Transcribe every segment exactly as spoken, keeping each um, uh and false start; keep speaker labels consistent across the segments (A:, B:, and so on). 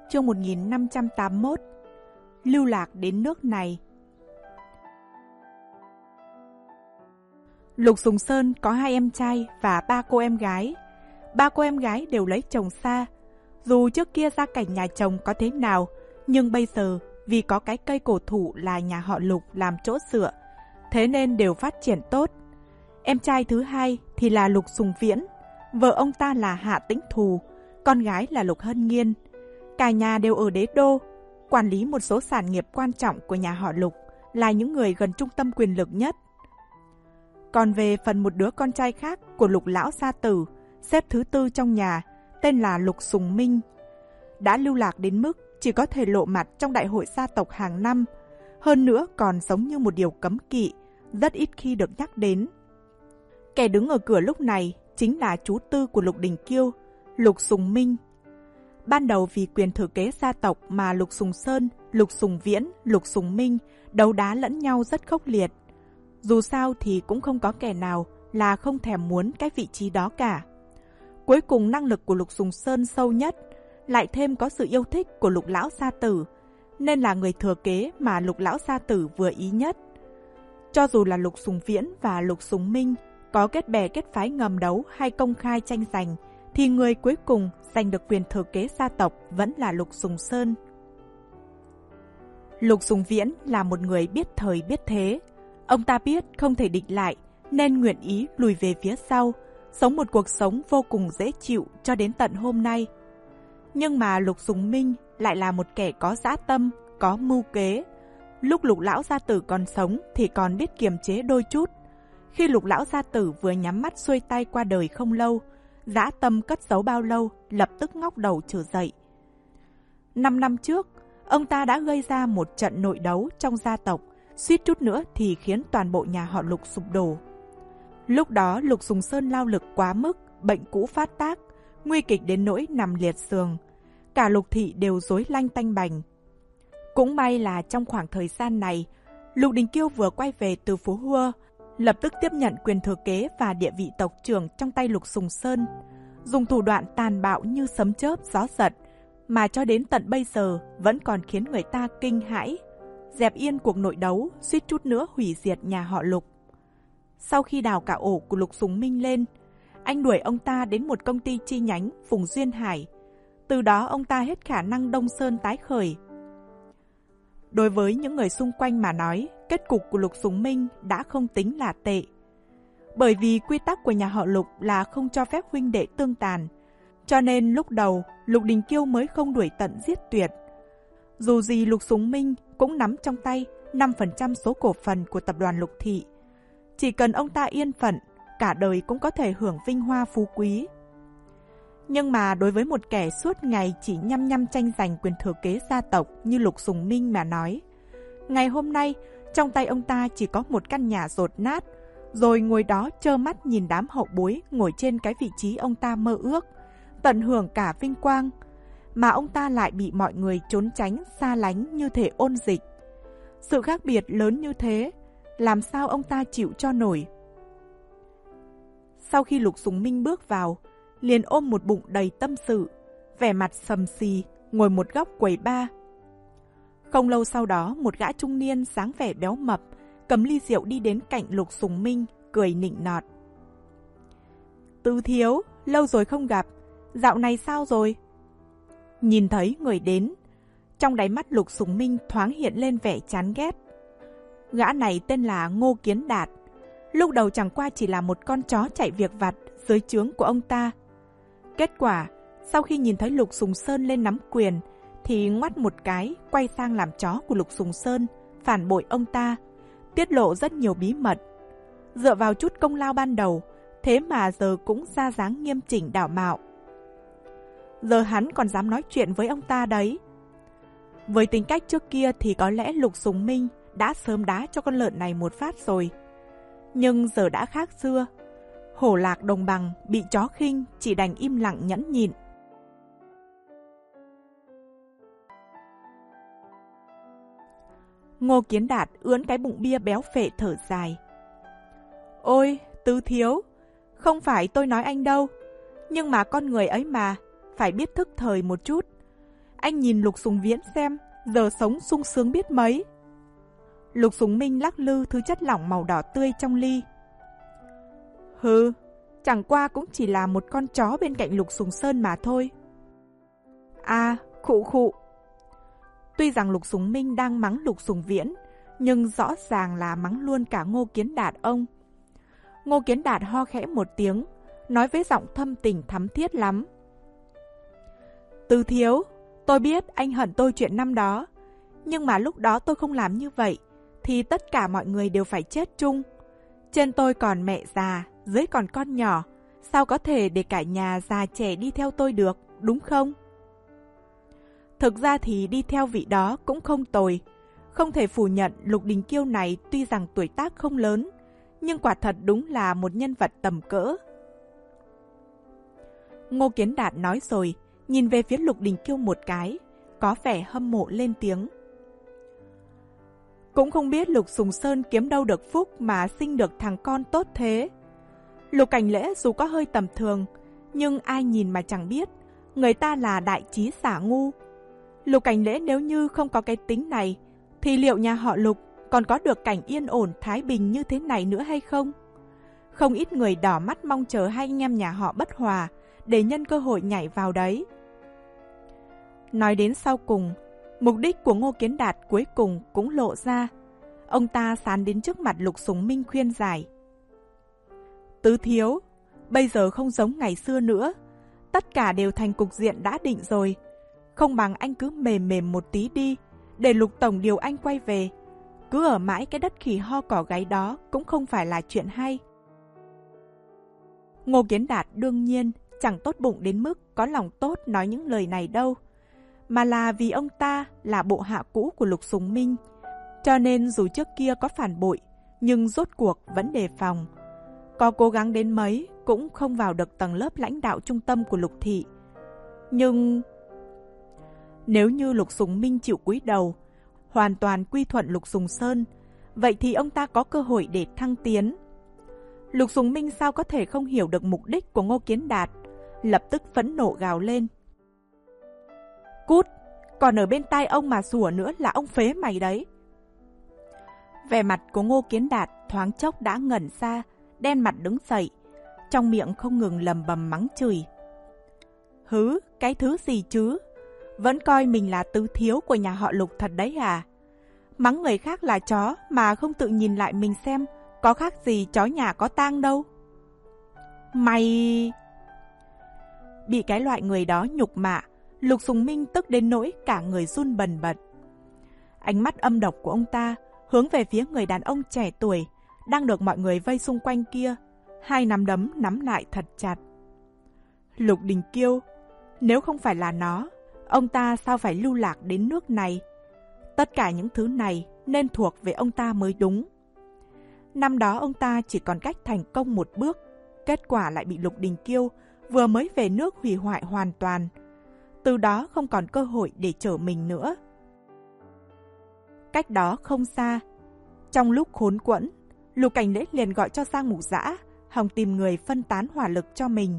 A: chương một nghìn năm trăm tám mươi mốt. Lưu lạc đến nước này. Lục Sùng Sơn có hai em trai và ba cô em gái. Ba cô em gái đều lấy chồng xa. Dù trước kia gia cảnh nhà chồng có thế nào, nhưng bây giờ vì có cái cây cổ thụ là nhà họ Lục làm chỗ dựa, thế nên đều phát triển tốt. Em trai thứ hai thì là Lục Sùng Viễn, vợ ông ta là Hạ Tĩnh Thù, con gái là Lục Hân Nghiên. Cả nhà đều ở đế đô, quản lý một số sản nghiệp quan trọng của nhà họ Lục, là những người gần trung tâm quyền lực nhất. Còn về phần một đứa con trai khác của Lục lão gia tử, xếp thứ tư trong nhà, tên là Lục Sùng Minh, đã lưu lạc đến mức chỉ có thể lộ mặt trong đại hội gia tộc hàng năm, hơn nữa còn giống như một điều cấm kỵ, rất ít khi được nhắc đến. Kẻ đứng ở cửa lúc này chính là chú tư của Lục Đình Kiêu, Lục Sùng Minh. Ban đầu vì quyền thừa kế gia tộc mà Lục Sùng Sơn, Lục Sùng Viễn, Lục Sùng Minh đấu đá lẫn nhau rất khốc liệt. Dù sao thì cũng không có kẻ nào là không thèm muốn cái vị trí đó cả. Cuối cùng năng lực của Lục Sùng Sơn sâu nhất, lại thêm có sự yêu thích của Lục lão gia tử, nên là người thừa kế mà Lục lão gia tử vừa ý nhất. Cho dù là Lục Sùng Viễn và Lục Sùng Minh có kết bè kết phái ngầm đấu hay công khai tranh giành, thì người cuối cùng giành được quyền thừa kế gia tộc vẫn là Lục Sùng Sơn. Lục Sùng Viễn là một người biết thời biết thế. Ông ta biết không thể địch lại, nên nguyện ý lùi về phía sau, sống một cuộc sống vô cùng dễ chịu cho đến tận hôm nay. Nhưng mà Lục Sùng Minh lại là một kẻ có dã tâm, có mưu kế. Lúc Lục lão gia tử còn sống thì còn biết kiềm chế đôi chút. Khi Lục lão gia tử vừa nhắm mắt xuôi tay qua đời không lâu, dã tâm cất giấu bao lâu lập tức ngóc đầu trở dậy. Năm năm trước, ông ta đã gây ra một trận nội đấu trong gia tộc, suýt chút nữa thì khiến toàn bộ nhà họ Lục sụp đổ. Lúc đó Lục Sùng Sơn lao lực quá mức, bệnh cũ phát tác, nguy kịch đến nỗi nằm liệt giường. Cả Lục thị đều rối lanh tanh bành. Cũng may là trong khoảng thời gian này, Lục Đình Kiêu vừa quay về từ Phú Hua, lập tức tiếp nhận quyền thừa kế và địa vị tộc trưởng trong tay Lục Sùng Sơn, dùng thủ đoạn tàn bạo như sấm chớp gió giật, mà cho đến tận bây giờ vẫn còn khiến người ta kinh hãi, dẹp yên cuộc nội đấu, suýt chút nữa hủy diệt nhà họ Lục. Sau khi đào cả ổ của Lục Sùng Minh lên, anh đuổi ông ta đến một công ty chi nhánh vùng Duyên Hải. Từ đó ông ta hết khả năng Đông Sơn tái khởi. Đối với những người xung quanh mà nói, kết cục của Lục Sùng Minh đã không tính là tệ. Bởi vì quy tắc của nhà họ Lục là không cho phép huynh đệ tương tàn, cho nên lúc đầu Lục Đình Kiêu mới không đuổi tận giết tuyệt. Dù gì Lục Sùng Minh cũng nắm trong tay năm phần trăm số cổ phần của tập đoàn Lục thị. Chỉ cần ông ta yên phận, cả đời cũng có thể hưởng vinh hoa phú quý. Nhưng mà đối với một kẻ suốt ngày chỉ nhăm nhăm tranh giành quyền thừa kế gia tộc như Lục Sùng Minh mà nói, ngày hôm nay trong tay ông ta chỉ có một căn nhà dột nát, rồi ngồi đó trơ mắt nhìn đám hậu bối ngồi trên cái vị trí ông ta mơ ước, tận hưởng cả vinh quang, mà ông ta lại bị mọi người trốn tránh xa lánh như thể ôn dịch. Sự khác biệt lớn như thế, làm sao ông ta chịu cho nổi? Sau khi Lục Sùng Minh bước vào, liền ôm một bụng đầy tâm sự, vẻ mặt sầm xì, ngồi một góc quầy bar. Không lâu sau đó, một gã trung niên dáng vẻ béo mập, cầm ly rượu đi đến cạnh Lục Sùng Minh, cười nịnh nọt. Tứ thiếu, lâu rồi không gặp, dạo này sao rồi? Nhìn thấy người đến, trong đáy mắt Lục Sùng Minh thoáng hiện lên vẻ chán ghét. Gã này tên là Ngô Kiến Đạt, lúc đầu chẳng qua chỉ là một con chó chạy việc vặt dưới trướng của ông ta. Kết quả, sau khi nhìn thấy Lục Sùng Sơn lên nắm quyền, thì ngoắt một cái, quay sang làm chó của Lục Sùng Sơn, phản bội ông ta, tiết lộ rất nhiều bí mật. Dựa vào chút công lao ban đầu, thế mà giờ cũng ra dáng nghiêm chỉnh đảo mạo. Giờ hắn còn dám nói chuyện với ông ta đấy. Với tính cách trước kia thì có lẽ Lục Sùng Minh đã sớm đá cho con lợn này một phát rồi. Nhưng giờ đã khác xưa. Hổ lạc đồng bằng bị chó khinh, chỉ đành im lặng nhẫn nhịn. Ngô Kiến Đạt ưỡn cái bụng bia béo phệ thở dài. Ôi, Tứ thiếu, không phải tôi nói anh đâu, nhưng mà con người ấy mà, phải biết thức thời một chút. Anh nhìn Lục Sùng Viễn xem, giờ sống sung sướng biết mấy. Lục Sùng Minh lắc lư thứ chất lỏng màu đỏ tươi trong ly. Hừ, chẳng qua cũng chỉ là một con chó bên cạnh Lục Sùng Sơn mà thôi. À, khụ khụ. Tuy rằng Lục Sùng Minh đang mắng Lục Sùng Viễn, nhưng rõ ràng là mắng luôn cả Ngô Kiến Đạt ông. Ngô Kiến Đạt ho khẽ một tiếng, nói với giọng thâm tình thắm thiết lắm. Từ thiếu, tôi biết anh hận tôi chuyện năm đó, nhưng mà lúc đó tôi không làm như vậy, thì tất cả mọi người đều phải chết chung. Trên tôi còn mẹ già, dưới còn con nhỏ, sao có thể để cả nhà già trẻ đi theo tôi được, đúng không? Thực ra thì đi theo vị đó cũng không tồi. Không thể phủ nhận Lục Đình Kiêu này tuy rằng tuổi tác không lớn, nhưng quả thật đúng là một nhân vật tầm cỡ. Ngô Kiến Đạt nói rồi, nhìn về phía Lục Đình Kiêu một cái, có vẻ hâm mộ lên tiếng. Cũng không biết Lục Sùng Sơn kiếm đâu được phúc mà sinh được thằng con tốt thế. Lục Cảnh Lễ dù có hơi tầm thường, nhưng ai nhìn mà chẳng biết, người ta là đại trí xả ngu. Lục Cảnh Lễ nếu như không có cái tính này, thì liệu nhà họ Lục còn có được cảnh yên ổn thái bình như thế này nữa hay không? Không ít người đỏ mắt mong chờ hai anh em nhà họ bất hòa để nhân cơ hội nhảy vào đấy. Nói đến sau cùng, mục đích của Ngô Kiến Đạt cuối cùng cũng lộ ra. Ông ta sán đến trước mặt Lục Sùng Minh khuyên giải. Tứ thiếu, bây giờ không giống ngày xưa nữa. Tất cả đều thành cục diện đã định rồi. Không bằng anh cứ mềm mềm một tí đi, để Lục Tổng điều anh quay về. Cứ ở mãi cái đất khỉ ho cỏ gáy đó cũng không phải là chuyện hay. Ngô Kiến Đạt đương nhiên chẳng tốt bụng đến mức có lòng tốt nói những lời này đâu, mà là vì ông ta là bộ hạ cũ của Lục Sùng Minh, cho nên dù trước kia có phản bội, nhưng rốt cuộc vẫn đề phòng. Có cố gắng đến mấy cũng không vào được tầng lớp lãnh đạo trung tâm của Lục thị. Nhưng nếu như Lục Sùng Minh chịu cúi đầu, hoàn toàn quy thuận Lục Sùng Sơn, vậy thì ông ta có cơ hội để thăng tiến. Lục Sùng Minh sao có thể không hiểu được mục đích của Ngô Kiến Đạt, lập tức phẫn nộ gào lên. Cút, còn ở bên tai ông mà sủa nữa là ông phế mày đấy. Vẻ mặt của Ngô Kiến Đạt thoáng chốc đã ngẩn ra, đen mặt đứng dậy, trong miệng không ngừng lầm bầm mắng chửi. Hứ, cái thứ gì chứ? Vẫn coi mình là tứ thiếu của nhà họ Lục thật đấy à? Mắng người khác là chó mà không tự nhìn lại mình xem có khác gì chó nhà có tang đâu. Mày... Bị cái loại người đó nhục mạ, Lục Sùng Minh tức đến nỗi cả người run bần bật. Ánh mắt âm độc của ông ta hướng về phía người đàn ông trẻ tuổi đang được mọi người vây xung quanh kia, hai nắm đấm nắm lại thật chặt. Lục Đình Kiêu, nếu không phải là nó, ông ta sao phải lưu lạc đến nước này? Tất cả những thứ này nên thuộc về ông ta mới đúng. Năm đó ông ta chỉ còn cách thành công một bước, kết quả lại bị Lục Đình Kiêu vừa mới về nước hủy hoại hoàn toàn. Từ đó không còn cơ hội để trở mình nữa. Cách đó không xa, trong lúc khốn quẫn, Lục Cảnh Lễ liền gọi cho Giang Mục Dã, hòng tìm người phân tán hỏa lực cho mình.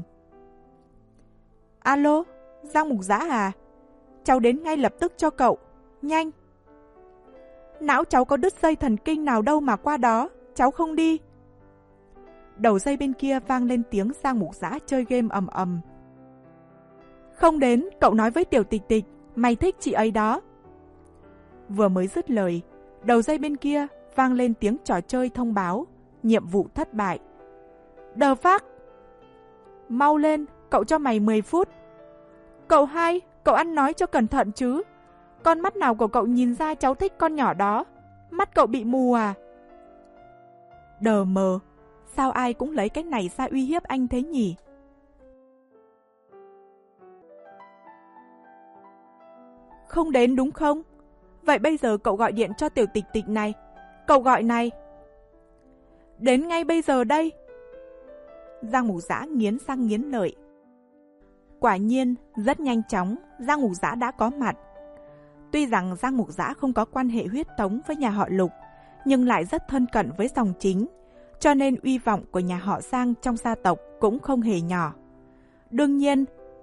A: Alo, Giang Mục Dã à? Cháu đến ngay lập tức cho cậu, nhanh. Não cháu có đứt dây thần kinh nào đâu mà qua đó, cháu không đi. Đầu dây bên kia vang lên tiếng Giang Mục Dã chơi game ầm ầm. Không đến, cậu nói với Tiểu Tịch Tịch, mày thích chị ấy đó. Vừa mới dứt lời, đầu dây bên kia vang lên tiếng trò chơi thông báo, nhiệm vụ thất bại. Đờ phác. Mau lên, cậu cho mày mười phút. Cậu hai, cậu ăn nói cho cẩn thận chứ. Con mắt nào của cậu nhìn ra cháu thích con nhỏ đó? Mắt cậu bị mù à? Đờ mờ, sao ai cũng lấy cái này ra uy hiếp anh thế nhỉ? Không đến đúng không? Vậy bây giờ cậu gọi điện cho Tiểu Tịch Tịch này. Cậu gọi này. Đến ngay bây giờ đây. Giang Mục Dã nghiến răng nghiến lợi. Quả nhiên, rất nhanh chóng, Giang Mục Dã đã có mặt. Tuy rằng Giang Mục Dã không có quan hệ huyết thống với nhà họ Lục, nhưng lại rất thân cận với dòng chính, cho nên uy vọng của nhà họ Giang trong gia tộc cũng không hề nhỏ. Đương nhiên,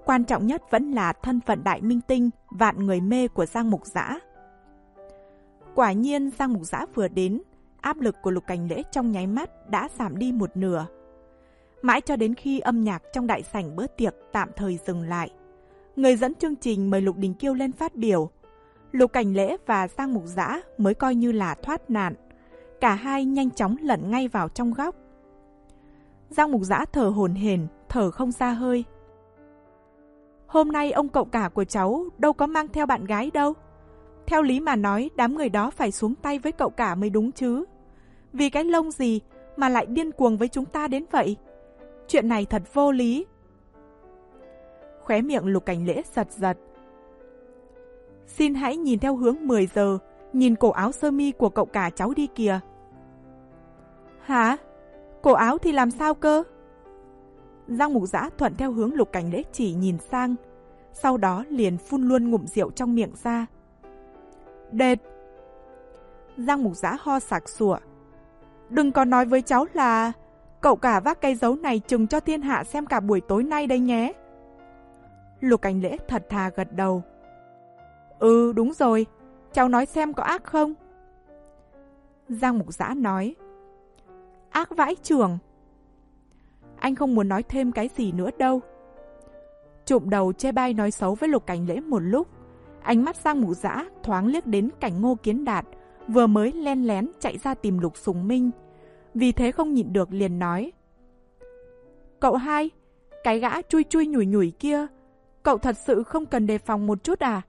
A: Quan trọng nhất vẫn là thân phận đại minh tinh, vạn người mê của Giang Mục Dã. Quả nhiên Giang Mục Dã vừa đến, áp lực của Lục Cảnh Lễ trong nháy mắt đã giảm đi một nửa. Mãi cho đến khi âm nhạc trong đại sảnh bữa tiệc tạm thời dừng lại, người dẫn chương trình mời Lục Đình Kiêu lên phát biểu, Lục Cảnh Lễ và Giang Mục Dã mới coi như là thoát nạn. Cả hai nhanh chóng lẩn ngay vào trong góc. Giang Mục Dã thở hổn hển, thở không ra hơi. Hôm nay ông cậu cả của cháu đâu có mang theo bạn gái đâu. Theo lý mà nói, đám người đó phải xuống tay với cậu cả mới đúng chứ. Vì cái lông gì mà lại điên cuồng với chúng ta đến vậy? Chuyện này thật vô lý. Khóe miệng Lục Cảnh Lễ giật giật. Xin hãy nhìn theo hướng mười giờ, nhìn cổ áo sơ mi của cậu cả cháu đi kìa. Hả? Cổ áo thì làm sao cơ? Giang Mục Dã thuận theo hướng Lục Cảnh Lễ chỉ nhìn sang, sau đó liền phun luôn ngụm rượu trong miệng ra. Đệt! Giang Mục Dã ho sặc sụa. Đừng có nói với cháu là cậu cả vác cây dấu này trừng cho thiên hạ xem cả buổi tối nay đây nhé. Lục Cảnh Lễ thật thà gật đầu. Ừ, đúng rồi, cháu nói xem có ác không? Giang Mục Dã nói. Ác vãi chưởng. Anh không muốn nói thêm cái gì nữa đâu. Trụm đầu chê bai nói xấu với Lục Cảnh Lễ một lúc, ánh mắt Giang Mục Dã thoáng liếc đến cảnh Ngô Kiến Đạt vừa mới len lén chạy ra tìm Lục Sùng Minh, vì thế không nhịn được liền nói. Cậu hai, cái gã chui chui nhủi nhủi kia, cậu thật sự không cần đề phòng một chút à?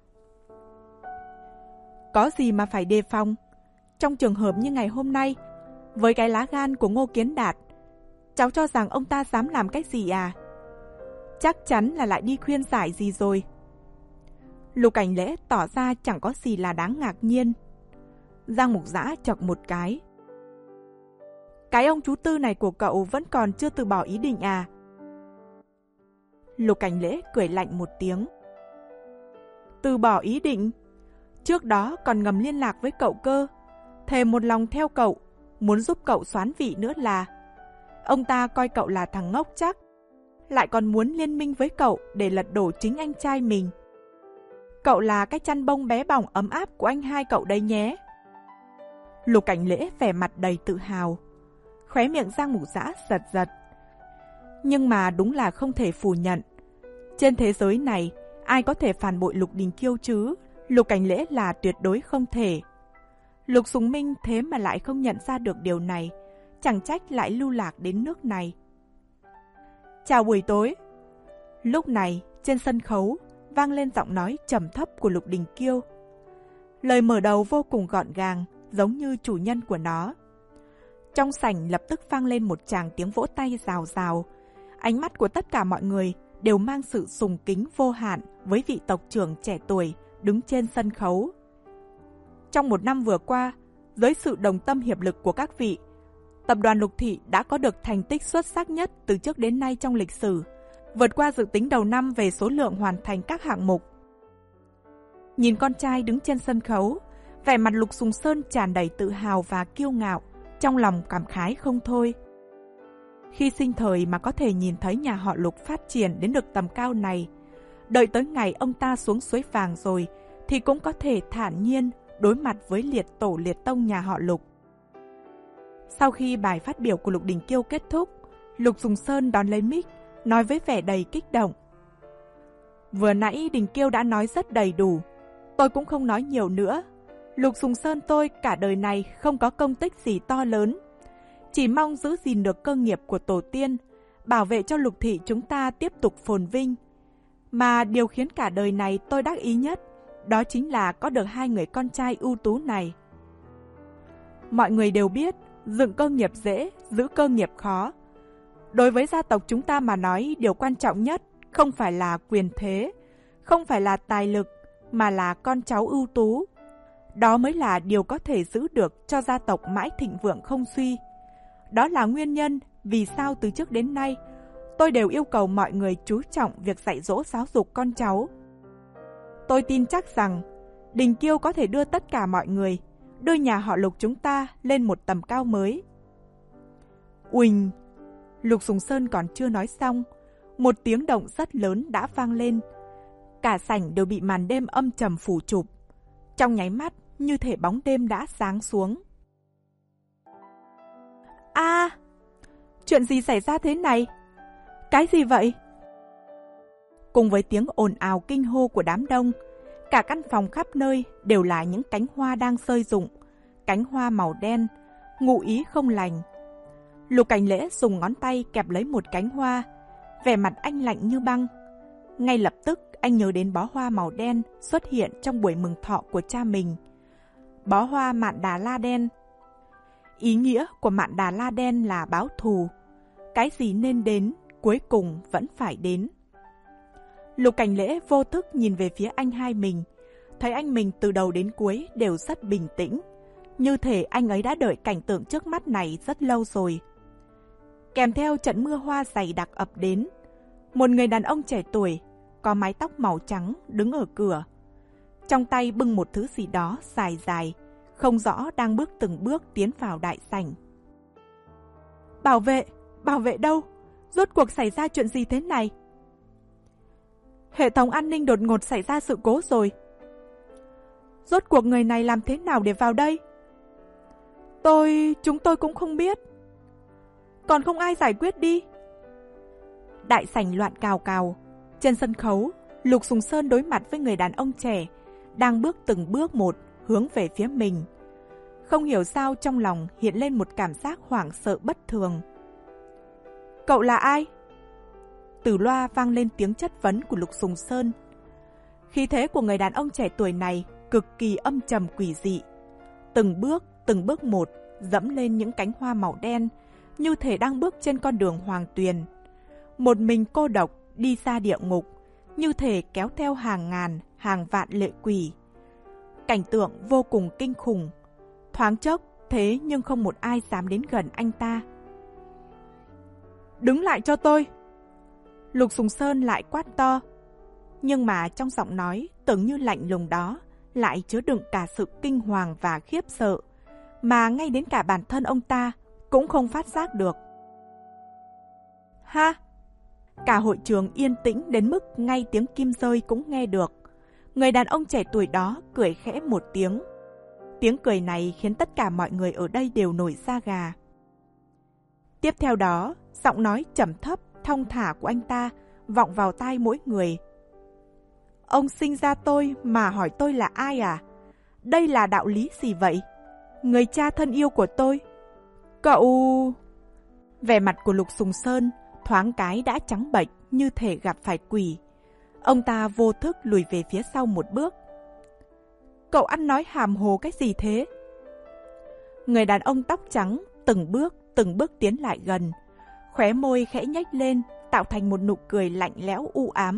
A: Có gì mà phải đề phòng? Trong trường hợp như ngày hôm nay, với cái lá gan của Ngô Kiến Đạt, cháu cho rằng ông ta dám làm cái gì à? Chắc chắn là lại đi khuyên giải gì rồi. Lục Cảnh Lễ tỏ ra chẳng có gì là đáng ngạc nhiên. Giang Mục Dã chọc một cái. Cái ông chú Tư này của cậu vẫn còn chưa từ bỏ ý định à? Lục Cảnh Lễ cười lạnh một tiếng. Từ bỏ ý định? Trước đó còn ngầm liên lạc với cậu cơ, thề một lòng theo cậu, muốn giúp cậu soán vị nữa là. Ông ta coi cậu là thằng ngốc chắc, lại còn muốn liên minh với cậu để lật đổ chính anh trai mình. Cậu là cái chăn bông bé bỏng ấm áp của anh hai cậu đấy nhé. Lục Cảnh Lễ vẻ mặt đầy tự hào. Khóe miệng Giang Mục Dã giật giật. Nhưng mà đúng là không thể phủ nhận. Trên thế giới này, ai có thể phản bội Lục Đình Kiêu chứ? Lục Cảnh Lễ là tuyệt đối không thể. Lục Sùng Minh thế mà lại không nhận ra được điều này, chẳng trách lại lưu lạc đến nước này. Chào buổi tối. Lúc này, trên sân khấu, vang lên giọng nói trầm thấp của Lục Đình Kiêu. Lời mở đầu vô cùng gọn gàng, giống như chủ nhân của nó. Trong sảnh lập tức vang lên một tràng tiếng vỗ tay rào rào. Ánh mắt của tất cả mọi người đều mang sự sùng kính vô hạn với vị tộc trưởng trẻ tuổi đứng trên sân khấu. Trong một năm vừa qua, dưới sự đồng tâm hiệp lực của các vị, tập đoàn Lục Thị đã có được thành tích xuất sắc nhất từ trước đến nay trong lịch sử, vượt qua dự tính đầu năm về số lượng hoàn thành các hạng mục. Nhìn con trai đứng trên sân khấu, vẻ mặt Lục Sùng Sơn tràn đầy tự hào và kiêu ngạo, trong lòng cảm khái không thôi. Khi sinh thời mà có thể nhìn thấy nhà họ Lục phát triển đến được tầm cao này, đợi tới ngày ông ta xuống suối vàng rồi thì cũng có thể thản nhiên đối mặt với liệt tổ liệt tông nhà họ Lục. Sau khi bài phát biểu của Lục Đình Kiêu kết thúc, Lục Sùng Sơn đón lấy mic, nói với vẻ đầy kích động. Vừa nãy Đình Kiêu đã nói rất đầy đủ, tôi cũng không nói nhiều nữa. Lục Sùng Sơn tôi cả đời này không có công tích gì to lớn, chỉ mong giữ gìn được cơ nghiệp của tổ tiên, bảo vệ cho Lục Thị chúng ta tiếp tục phồn vinh. Mà điều khiến cả đời này tôi đắc ý nhất, đó chính là có được hai người con trai ưu tú này. Mọi người đều biết, dựng cơ nghiệp dễ, giữ cơ nghiệp khó. Đối với gia tộc chúng ta mà nói, điều quan trọng nhất không phải là quyền thế, không phải là tài lực, mà là con cháu ưu tú. Đó mới là điều có thể giữ được cho gia tộc mãi thịnh vượng không suy. Đó là nguyên nhân vì sao từ trước đến nay, tôi đều yêu cầu mọi người chú trọng việc dạy dỗ giáo dục con cháu. Tôi tin chắc rằng, Đình Kiêu có thể đưa tất cả mọi người, đưa nhà họ Lục chúng ta lên một tầm cao mới. Uỳnh! Lục Sùng Sơn còn chưa nói xong, một tiếng động rất lớn đã vang lên. Cả sảnh đều bị màn đêm âm trầm phủ chụp. Trong nháy mắt, như thể bóng đêm đã sáng xuống. A, à, chuyện gì xảy ra thế này? Cái gì vậy? Cùng với tiếng ồn ào kinh hô của đám đông, cả căn phòng khắp nơi đều là những cánh hoa đang rơi rụng, cánh hoa màu đen, ngụ ý không lành. Lục Cảnh Lễ dùng ngón tay kẹp lấy một cánh hoa, vẻ mặt anh lạnh như băng. Ngay lập tức anh nhớ đến bó hoa màu đen xuất hiện trong buổi mừng thọ của cha mình. Bó hoa mạn đà la đen. Ý nghĩa của mạn đà la đen là báo thù. Cái gì nên đến, cuối cùng vẫn phải đến. Lục Cảnh Lễ vô thức nhìn về phía anh hai mình, thấy anh mình từ đầu đến cuối đều rất bình tĩnh, như thể anh ấy đã đợi cảnh tượng trước mắt này rất lâu rồi. Kèm theo trận mưa hoa dày đặc ập đến, một người đàn ông trẻ tuổi, có mái tóc màu trắng đứng ở cửa. Trong tay bưng một thứ gì đó dài dài, không rõ đang bước từng bước tiến vào đại sảnh. Bảo vệ, bảo vệ đâu? Rốt cuộc xảy ra chuyện gì thế này? Hệ thống an ninh đột ngột xảy ra sự cố rồi. Rốt cuộc người này làm thế nào để vào đây? Tôi, chúng tôi cũng không biết. Còn không ai giải quyết đi. Đại sảnh loạn cào cào. Trên sân khấu, Lục Sùng Sơn đối mặt với người đàn ông trẻ, đang bước từng bước một hướng về phía mình. Không hiểu sao trong lòng hiện lên một cảm giác hoảng sợ bất thường. Cậu là ai? Từ loa vang lên tiếng chất vấn của Lục Sùng Sơn. Khí thế của người đàn ông trẻ tuổi này cực kỳ âm trầm quỷ dị. Từng bước, từng bước một, dẫm lên những cánh hoa màu đen, như thể đang bước trên con đường hoàng tuyền. Một mình cô độc đi ra địa ngục, như thể kéo theo hàng ngàn, hàng vạn lệ quỷ. Cảnh tượng vô cùng kinh khủng. Thoáng chốc, thế nhưng không một ai dám đến gần anh ta. Đứng lại cho tôi! Lục Sùng Sơn lại quát to. Nhưng mà trong giọng nói tưởng như lạnh lùng đó lại chứa đựng cả sự kinh hoàng và khiếp sợ, mà ngay đến cả bản thân ông ta cũng không phát giác được. Ha! Cả hội trường yên tĩnh đến mức ngay tiếng kim rơi cũng nghe được. Người đàn ông trẻ tuổi đó cười khẽ một tiếng. Tiếng cười này khiến tất cả mọi người ở đây đều nổi da gà. Tiếp theo đó, giọng nói trầm thấp, thong thả của anh ta vọng vào tai mỗi người. Ông sinh ra tôi mà hỏi tôi là ai à? Đây là đạo lý gì vậy? Người cha thân yêu của tôi. Cậu... Vẻ mặt của Lục Sùng Sơn thoáng cái đã trắng bệch như thể gặp phải quỷ. Ông ta vô thức lùi về phía sau một bước. Cậu ăn nói hàm hồ cái gì thế? Người đàn ông tóc trắng từng bước, từng bước tiến lại gần. Khóe môi khẽ nhếch lên, tạo thành một nụ cười lạnh lẽo u ám.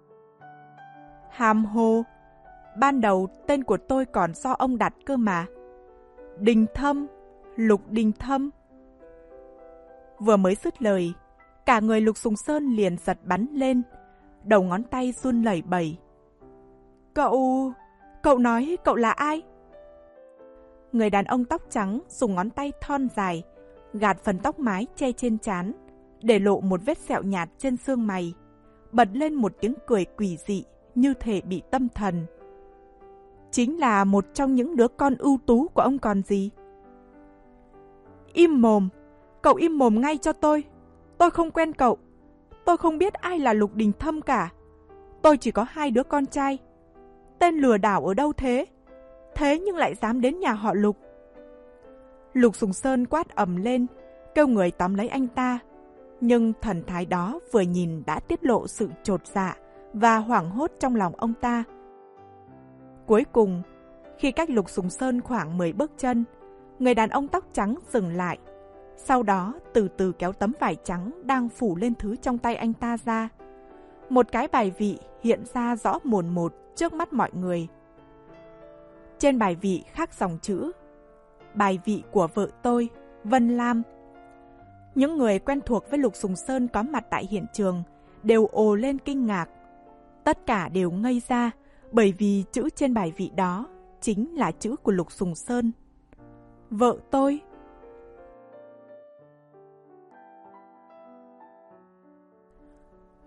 A: Hàm hồ? Ban đầu tên của tôi còn do ông đặt cơ mà. Đình Thâm, Lục Đình Thâm. Vừa mới dứt lời, cả người Lục Sùng Sơn liền giật bắn lên, đầu ngón tay run lẩy bẩy. Cậu... cậu nói cậu là ai? Người đàn ông tóc trắng dùng ngón tay thon dài, gạt phần tóc mái che trên trán, để lộ một vết sẹo nhạt trên xương mày, bật lên một tiếng cười quỷ dị như thể bị tâm thần. Chính là một trong những đứa con ưu tú của ông còn gì. Im mồm, cậu im mồm ngay cho tôi. Tôi không quen cậu. Tôi không biết ai là Lục Đình Thâm cả. Tôi chỉ có hai đứa con trai. Tên lừa đảo ở đâu thế? Thế nhưng lại dám đến nhà họ Lục. Lục Sùng Sơn quát ầm lên, kêu người tóm lấy anh ta. Nhưng thần thái đó vừa nhìn đã tiết lộ sự chột dạ và hoảng hốt trong lòng ông ta. Cuối cùng, khi cách Lục Sùng Sơn khoảng mười bước chân, người đàn ông tóc trắng dừng lại. Sau đó từ từ kéo tấm vải trắng đang phủ lên thứ trong tay anh ta ra. Một cái bài vị hiện ra rõ mồn một trước mắt mọi người. Trên bài vị khắc dòng chữ: Bài vị của vợ tôi, Vân Lam. Những người quen thuộc với Lục Sùng Sơn có mặt tại hiện trường đều ồ lên kinh ngạc. Tất cả đều ngây ra bởi vì chữ trên bài vị đó chính là chữ của Lục Sùng Sơn. Vợ tôi.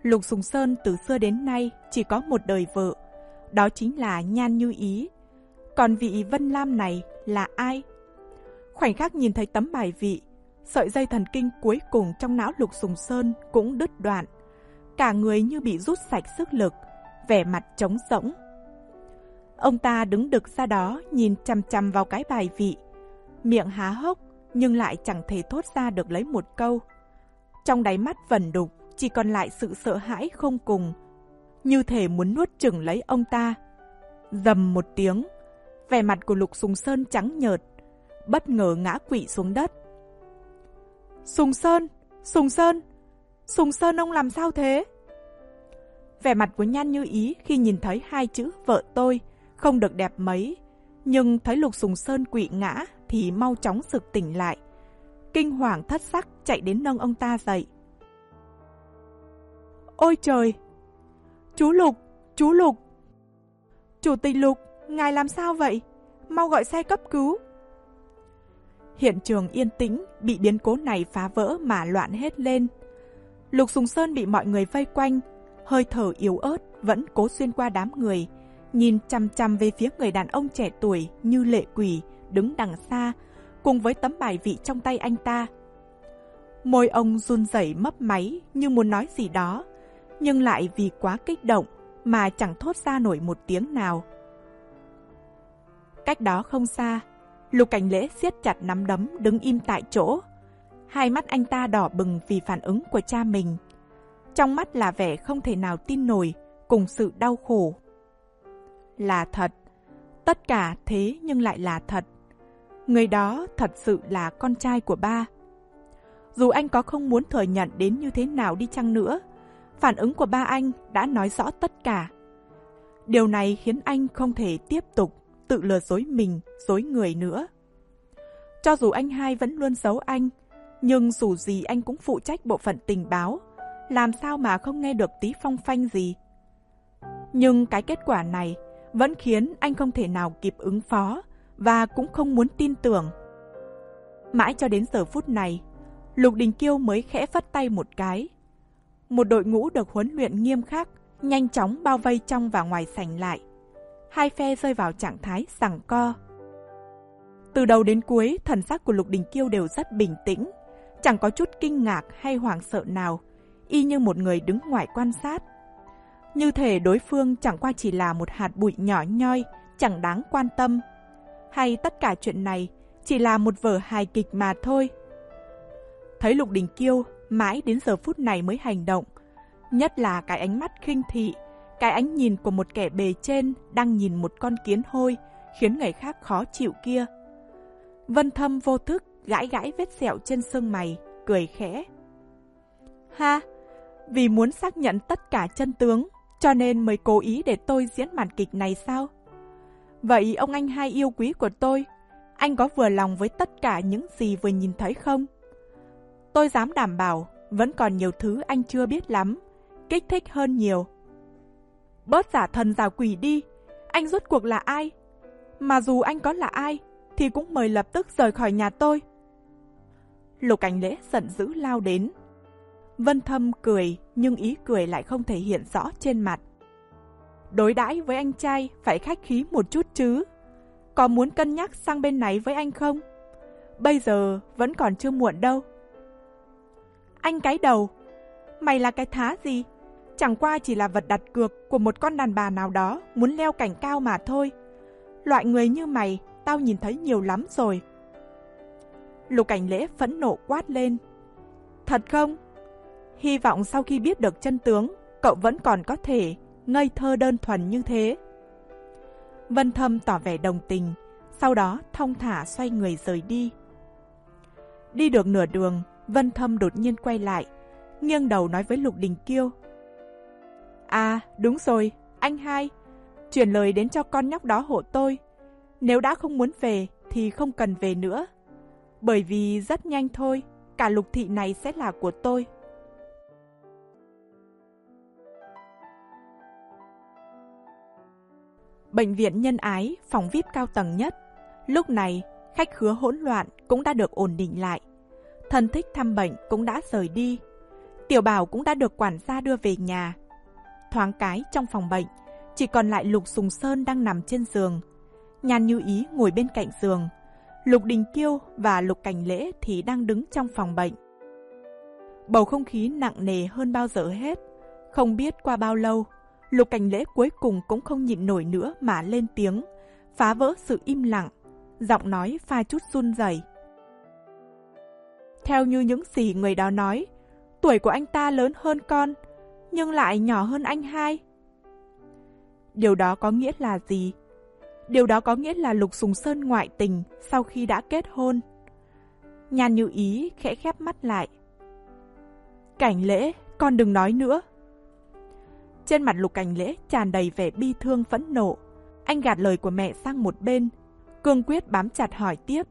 A: Lục Sùng Sơn từ xưa đến nay chỉ có một đời vợ, đó chính là Nhan Như Ý. Còn vị Vân Lam này là ai? Khoảnh khắc nhìn thấy tấm bài vị, sợi dây thần kinh cuối cùng trong não Lục Sùng Sơn cũng đứt đoạn. Cả người như bị rút sạch sức lực, vẻ mặt trống rỗng. Ông ta đứng đực ra đó nhìn chằm chằm vào cái bài vị, miệng há hốc nhưng lại chẳng thể thốt ra được lấy một câu. Trong đáy mắt vẩn đục chỉ còn lại sự sợ hãi không cùng, như thể muốn nuốt chửng lấy ông ta. Rầm một tiếng, vẻ mặt của Lục Sùng Sơn trắng nhợt, bất ngờ ngã quỵ xuống đất. Sùng Sơn, Sùng Sơn, Sùng Sơn ông làm sao thế? Vẻ mặt của Nhan Như Ý khi nhìn thấy hai chữ vợ tôi không được đẹp mấy, nhưng thấy Lục Sùng Sơn quỵ ngã thì mau chóng sực tỉnh lại. Kinh hoàng thất sắc chạy đến nâng ông ta dậy. Ôi trời! Chú Lục! Chú Lục! Chủ tịch Lục, ngài làm sao vậy? Mau gọi xe cấp cứu! Hiện trường yên tĩnh bị biến cố này phá vỡ mà loạn hết lên. Lục Sùng Sơn bị mọi người vây quanh, hơi thở yếu ớt vẫn cố xuyên qua đám người, nhìn chằm chằm về phía người đàn ông trẻ tuổi như lệ quỷ đứng đằng xa, cùng với tấm bài vị trong tay anh ta. Môi ông run rẩy mấp máy như muốn nói gì đó, nhưng lại vì quá kích động mà chẳng thốt ra nổi một tiếng nào. Cách đó không xa, Lục Cảnh Lễ siết chặt nắm đấm đứng im tại chỗ. Hai mắt anh ta đỏ bừng vì phản ứng của cha mình. Trong mắt là vẻ không thể nào tin nổi cùng sự đau khổ. Là thật. Tất cả thế nhưng lại là thật. Người đó thật sự là con trai của ba. Dù anh có không muốn thừa nhận đến như thế nào đi chăng nữa, phản ứng của ba anh đã nói rõ tất cả. Điều này khiến anh không thể tiếp tục tự lừa dối mình, dối người nữa. Cho dù anh hai vẫn luôn giấu anh, nhưng dù gì anh cũng phụ trách bộ phận tình báo, làm sao mà không nghe được tí phong phanh gì. Nhưng cái kết quả này vẫn khiến anh không thể nào kịp ứng phó và cũng không muốn tin tưởng. Mãi cho đến giờ phút này, Lục Đình Kiêu mới khẽ phất tay một cái. Một đội ngũ được huấn luyện nghiêm khắc nhanh chóng bao vây trong và ngoài sảnh lại. Hai phe rơi vào trạng thái giằng co. Từ đầu đến cuối, thần sắc của Lục Đình Kiêu đều rất bình tĩnh, chẳng có chút kinh ngạc hay hoảng sợ nào, y như một người đứng ngoài quan sát. Như thể đối phương chẳng qua chỉ là một hạt bụi nhỏ nhoi, chẳng đáng quan tâm. Hay tất cả chuyện này chỉ là một vở hài kịch mà thôi. Thấy Lục Đình Kiêu mãi đến giờ phút này mới hành động, nhất là cái ánh mắt khinh thị, cái ánh nhìn của một kẻ bề trên đang nhìn một con kiến hôi, khiến người khác khó chịu kia. Vân Thâm vô thức gãi gãi vết sẹo trên xương mày, cười khẽ. Ha, vì muốn xác nhận tất cả chân tướng, cho nên mới cố ý để tôi diễn màn kịch này sao? Vậy ông anh hai yêu quý của tôi, anh có vừa lòng với tất cả những gì vừa nhìn thấy không? Tôi dám đảm bảo, vẫn còn nhiều thứ anh chưa biết lắm, kích thích hơn nhiều. Bớt giả thần giả quỷ đi, anh rốt cuộc là ai? Mà dù anh có là ai, thì cũng mời lập tức rời khỏi nhà tôi. Lục Cảnh Lễ giận dữ lao đến. Vân Thâm cười, nhưng ý cười lại không thể hiện rõ trên mặt. Đối đãi với anh trai phải khách khí một chút chứ. Có muốn cân nhắc sang bên này với anh không? Bây giờ vẫn còn chưa muộn đâu. Anh cái đầu, mày là cái thá gì? Chẳng qua chỉ là vật đặt cược của một con đàn bà nào đó muốn leo cảnh cao mà thôi. Loại người như mày, tao nhìn thấy nhiều lắm rồi. Lục Cảnh Lễ phẫn nộ quát lên. Thật không? Hy vọng sau khi biết được chân tướng, cậu vẫn còn có thể ngây thơ đơn thuần như thế. Vân Thâm tỏ vẻ đồng tình, sau đó thong thả xoay người rời đi. Đi được nửa đường, Vân Thâm đột nhiên quay lại, nghiêng đầu nói với Lục Đình Kiêu. À, đúng rồi, anh hai, chuyển lời đến cho con nhóc đó hộ tôi. Nếu đã không muốn về thì không cần về nữa. Bởi vì rất nhanh thôi, cả Lục thị này sẽ là của tôi. Bệnh viện Nhân Ái, phòng vi ai pi cao tầng nhất. Lúc này, khách khứa hỗn loạn cũng đã được ổn định lại. Thân thích thăm bệnh cũng đã rời đi. Tiểu Bảo cũng đã được quản gia đưa về nhà. Thoáng cái trong phòng bệnh, chỉ còn lại Lục Sùng Sơn đang nằm trên giường. Nhan Như Ý ngồi bên cạnh giường. Lục Đình Kiêu và Lục Cảnh Lễ thì đang đứng trong phòng bệnh. Bầu không khí nặng nề hơn bao giờ hết. Không biết qua bao lâu, Lục Cảnh Lễ cuối cùng cũng không nhịn nổi nữa mà lên tiếng, phá vỡ sự im lặng, giọng nói pha chút run rẩy. Theo như những gì người đó nói, tuổi của anh ta lớn hơn con, nhưng lại nhỏ hơn anh hai. Điều đó có nghĩa là gì? Điều đó có nghĩa là Lục Sùng Sơn ngoại tình sau khi đã kết hôn. Nhan Như Ý khẽ khép mắt lại. Cảnh Lễ, con đừng nói nữa. Trên mặt Lục Cảnh Lễ tràn đầy vẻ bi thương phẫn nộ. Anh gạt lời của mẹ sang một bên, cương quyết bám chặt hỏi tiếp.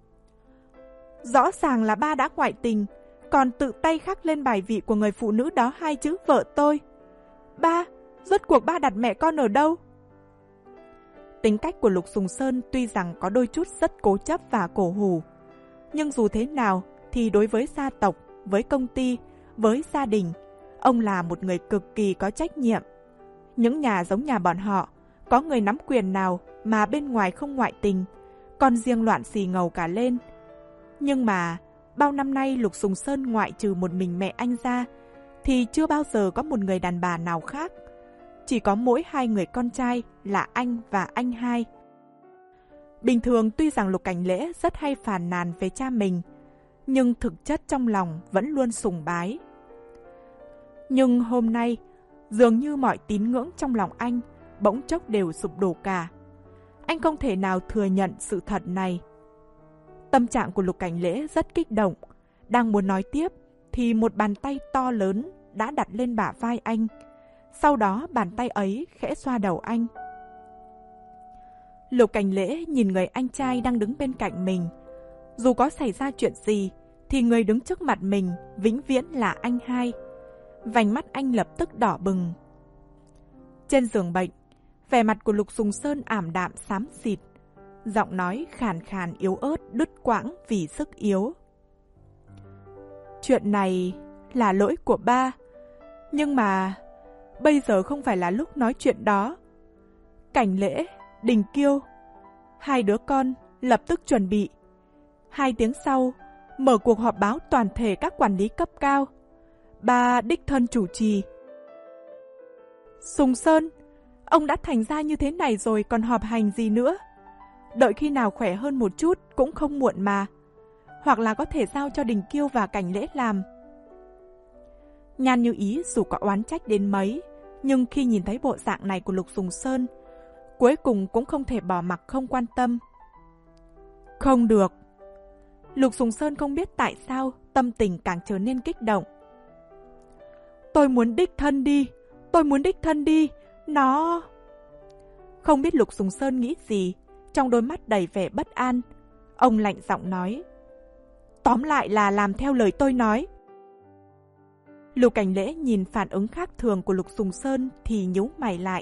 A: Rõ ràng là ba đã ngoại tình, còn tự tay khắc lên bài vị của người phụ nữ đó hai chữ vợ tôi. Ba, rốt cuộc ba đặt mẹ con ở đâu? Tính cách của Lục Sùng Sơn tuy rằng có đôi chút rất cố chấp và cổ hủ, nhưng dù thế nào thì đối với gia tộc, với công ty, với gia đình, ông là một người cực kỳ có trách nhiệm. Những nhà giống nhà bọn họ, có người nắm quyền nào mà bên ngoài không ngoại tình, còn riêng loạn xì ngầu cả lên. Nhưng mà, bao năm nay Lục Sùng Sơn ngoại trừ một mình mẹ anh ra, thì chưa bao giờ có một người đàn bà nào khác. Chỉ có mỗi hai người con trai là anh và anh hai. Bình thường tuy rằng Lục Cảnh Lễ rất hay phàn nàn về cha mình, nhưng thực chất trong lòng vẫn luôn sùng bái. Nhưng hôm nay, dường như mọi tín ngưỡng trong lòng anh bỗng chốc đều sụp đổ cả. Anh không thể nào thừa nhận sự thật này. Tâm trạng của Lục Cảnh Lễ rất kích động. Đang muốn nói tiếp thì một bàn tay to lớn đã đặt lên bả vai anh. Sau đó bàn tay ấy khẽ xoa đầu anh. Lục Cảnh Lễ nhìn người anh trai đang đứng bên cạnh mình. Dù có xảy ra chuyện gì thì người đứng trước mặt mình vĩnh viễn là anh hai. Vành mắt anh lập tức đỏ bừng. Trên giường bệnh, vẻ mặt của Lục Sùng Sơn ảm đạm xám xịt, giọng nói khàn khàn yếu ớt đứt quãng vì sức yếu. Chuyện này là lỗi của ba, nhưng mà bây giờ không phải là lúc nói chuyện đó. Cảnh Lễ, Đình Kiêu, hai đứa con lập tức chuẩn bị. Hai tiếng sau, mở cuộc họp báo toàn thể các quản lý cấp cao. Ba đích thân chủ trì. Sùng Sơn, ông đã thành ra như thế này rồi còn họp hành gì nữa? Đợi khi nào khỏe hơn một chút cũng không muộn mà. Hoặc là có thể giao cho Đình Kiêu và Cảnh Lễ làm. Nhan Như Ý dù có oán trách đến mấy, nhưng khi nhìn thấy bộ dạng này của Lục Sùng Sơn, cuối cùng cũng không thể bỏ mặc không quan tâm. Không được. Lục Sùng Sơn không biết tại sao tâm tình càng trở nên kích động. Tôi muốn đích thân đi, tôi muốn đích thân đi, nó... Không biết Lục Sùng Sơn nghĩ gì, trong đôi mắt đầy vẻ bất an. Ông lạnh giọng nói. Tóm lại là làm theo lời tôi nói. Lục Cảnh Lễ nhìn phản ứng khác thường của Lục Sùng Sơn thì nhíu mày lại.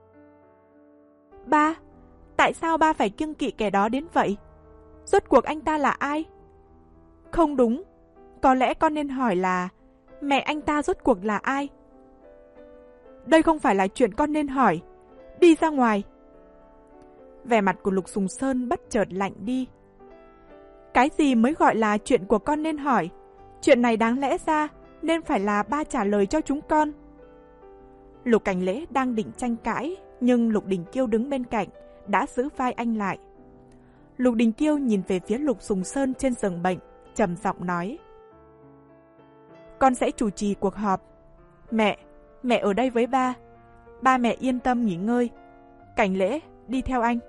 A: Ba, tại sao ba phải kiêng kỵ kẻ đó đến vậy? Rốt cuộc anh ta là ai? Không đúng, có lẽ con nên hỏi là mẹ anh ta rốt cuộc là ai? Đây không phải là chuyện con nên hỏi. Đi ra ngoài. Vẻ mặt của Lục Sùng Sơn bất chợt lạnh đi. Cái gì mới gọi là chuyện của con nên hỏi? Chuyện này đáng lẽ ra nên phải là ba trả lời cho chúng con. Lục Cảnh Lễ đang định tranh cãi, nhưng Lục Đình Kiêu đứng bên cạnh đã giữ vai anh lại. Lục Đình Kiêu nhìn về phía Lục Sùng Sơn trên giường bệnh, trầm giọng nói. Con sẽ chủ trì cuộc họp. Mẹ, mẹ ở đây với ba. Ba mẹ yên tâm nghỉ ngơi. Cảnh Lễ, đi theo anh.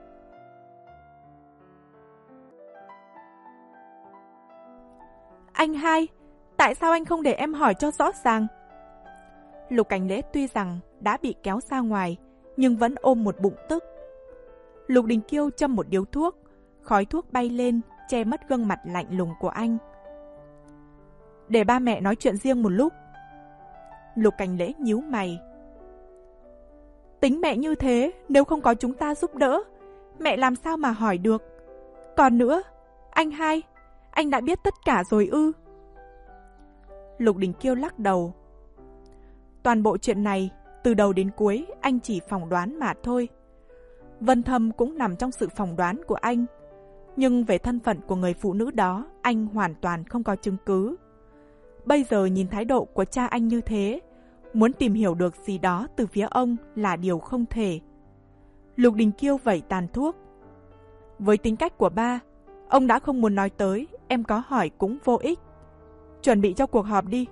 A: Anh hai, tại sao anh không để em hỏi cho rõ ràng? Lục Cảnh Lễ tuy rằng đã bị kéo ra ngoài, nhưng vẫn ôm một bụng tức. Lục Đình Kiêu châm một điếu thuốc, khói thuốc bay lên, che mất gương mặt lạnh lùng của anh. Để ba mẹ nói chuyện riêng một lúc. Lục Cảnh Lễ nhíu mày. Tính mẹ như thế, nếu không có chúng ta giúp đỡ, mẹ làm sao mà hỏi được? Còn nữa, anh hai, anh đã biết tất cả rồi ư? Lục Đình Kiêu lắc đầu. Toàn bộ chuyện này, từ đầu đến cuối, anh chỉ phỏng đoán mà thôi. Vân Thâm cũng nằm trong sự phỏng đoán của anh. Nhưng về thân phận của người phụ nữ đó, anh hoàn toàn không có chứng cứ. Bây giờ nhìn thái độ của cha anh như thế, muốn tìm hiểu được gì đó từ phía ông là điều không thể. Lục Đình Kiêu vẩy tàn thuốc. Với tính cách của ba, ông đã không muốn nói tới, em có hỏi cũng vô ích. Chuẩn bị cho cuộc họp đi.